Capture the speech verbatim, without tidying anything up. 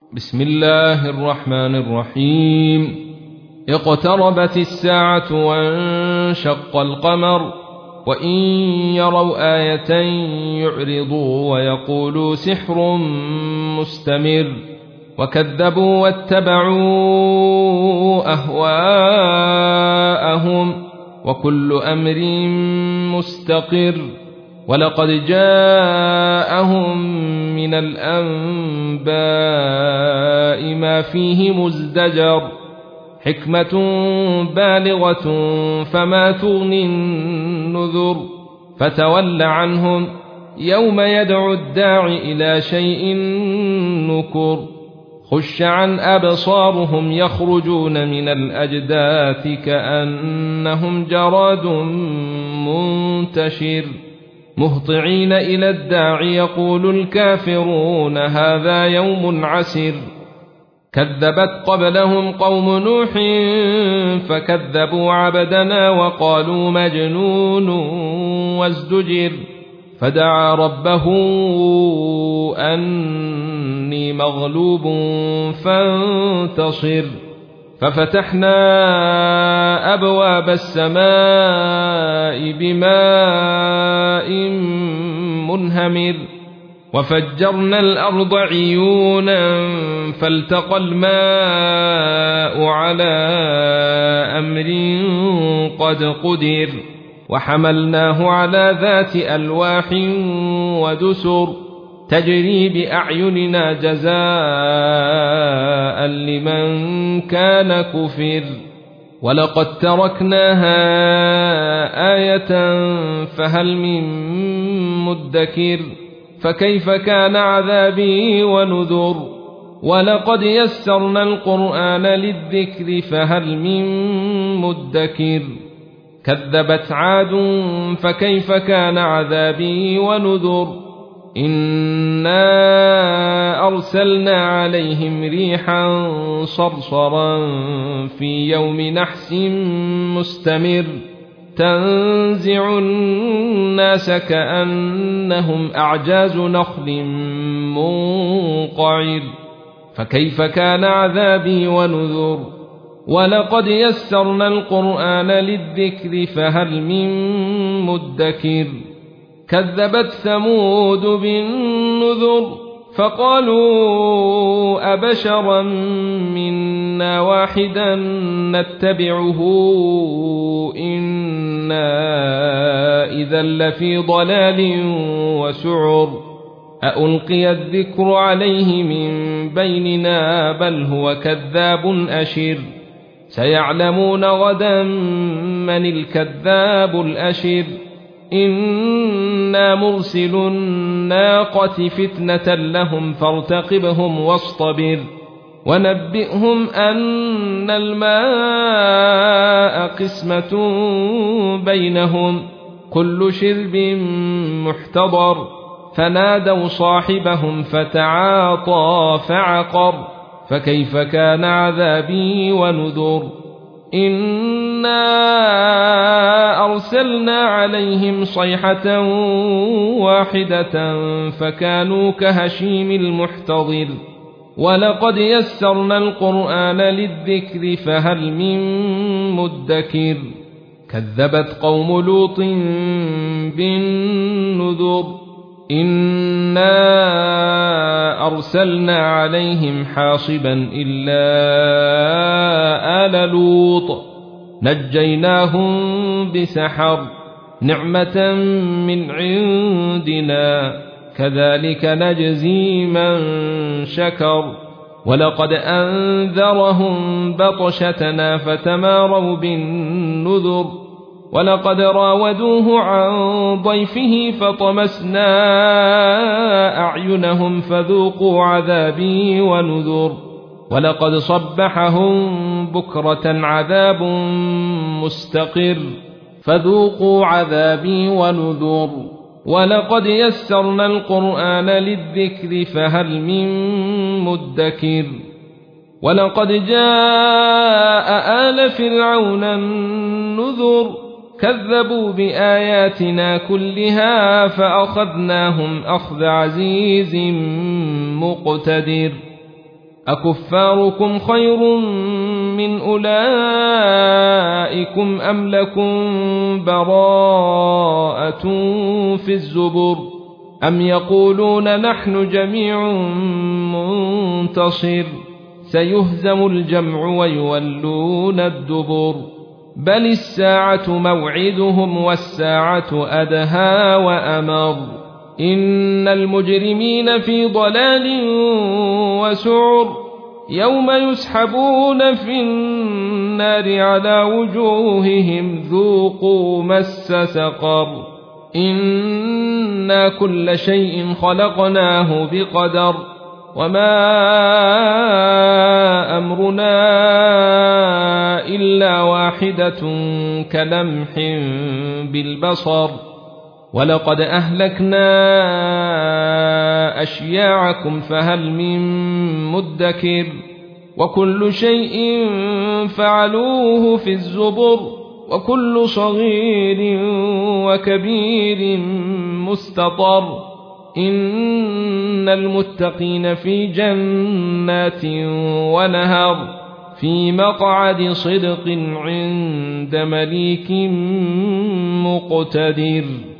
بسم الله الرحمن الرحيم. اقتربت الساعة وانشق القمر وإن يروا آية يعرضوا ويقولوا سحر مستمر وكذبوا واتبعوا أهواءهم وكل أمر مستقر ولقد جاءهم من الأنباء ما فيه مزدجر حكمة بالغة فما تغني النذر فتول عنهم يوم يدعو الداع إلى شيء نكر خش عن أبصارهم يخرجون من الأجداث كأنهم جراد منتشر مهطعين إلى الداع يقول الكافرون هذا يوم عسر كذبت قبلهم قوم نوح فكذبوا عبدنا وقالوا مجنون وازدجر فدعا ربه أني مغلوب فانتصر ففتحنا أبواب السماء بماء منهمر وفجرنا الأرض عيونا فالتقى الماء على أمر قد قدر وحملناه على ذات ألواح ودسر تجري بأعيننا جزاء لمن كان كفر ولقد تركناها آية فهل من مدكر فكيف كان عذابي ونذر ولقد يسرنا القرآن للذكر فهل من مدكر كذبت عاد فكيف كان عذابي ونذر إنا أرسلنا عليهم ريحا صرصرا في يوم نحس مستمر تنزع الناس كأنهم أعجاز نخل منقعر فكيف كان عذابي ونذر ولقد يسرنا القرآن للذكر فهل من مدكر كذبت ثمود بالنذر فقالوا أبشرا منا واحدا نتبعه إنا إذا لفي ضلال وسعر أألقي الذكر عليه من بيننا بل هو كذاب أشر سيعلمون غدا من الكذاب الأشر إنا مرسل الناقة فتنة لهم فارتقبهم واصطبر ونبئهم أن الماء قسمة بينهم كل شرب محتضر فنادوا صاحبهم فتعاطى فعقر فكيف كان عذابي ونذر إنا أرسلنا عليهم صيحة واحدة فكانوا كهشيم المحتضر ولقد يسرنا القرآن للذكر فهل من مدكر كذبت قوم لوط بالنذر إنا أرسلنا عليهم حاصبا إلا آل لوط نجيناهم بسحر نعمة من عندنا كذلك نجزي من شكر ولقد أنذرهم بطشتنا فتماروا بالنذر ولقد راودوه عن ضيفه فطمسنا أعينهم فذوقوا عذابي ونذر ولقد صبحهم بكرة عذاب مستقر فذوقوا عذابي ونذر ولقد يسرنا القرآن للذكر فهل من مدكر ولقد جاء آل فرعون النذر كذبوا بآياتنا كلها فأخذناهم أخذ عزيز مقتدر أكفاركم خير من أولئكم أم لكم براءة في الزبر أم يقولون نحن جميع منتصر سيهزم الجمع ويولون الدبر بل الساعة موعدهم والساعة أدهى وأمر إن المجرمين في ضلال وسعر يوم يسحبون في النار على وجوههم ذوقوا مس سقر إنا كل شيء خلقناه بقدر وما أمرنا إلا واحدة كلمح بالبصر ولقد أهلكنا أشياعكم فهل من مدكر وكل شيء فعلوه في الزبر وكل صغير وكبير مستطر إن المتقين في جنات ونهر في مقعد صدق عند مليك مقتدر.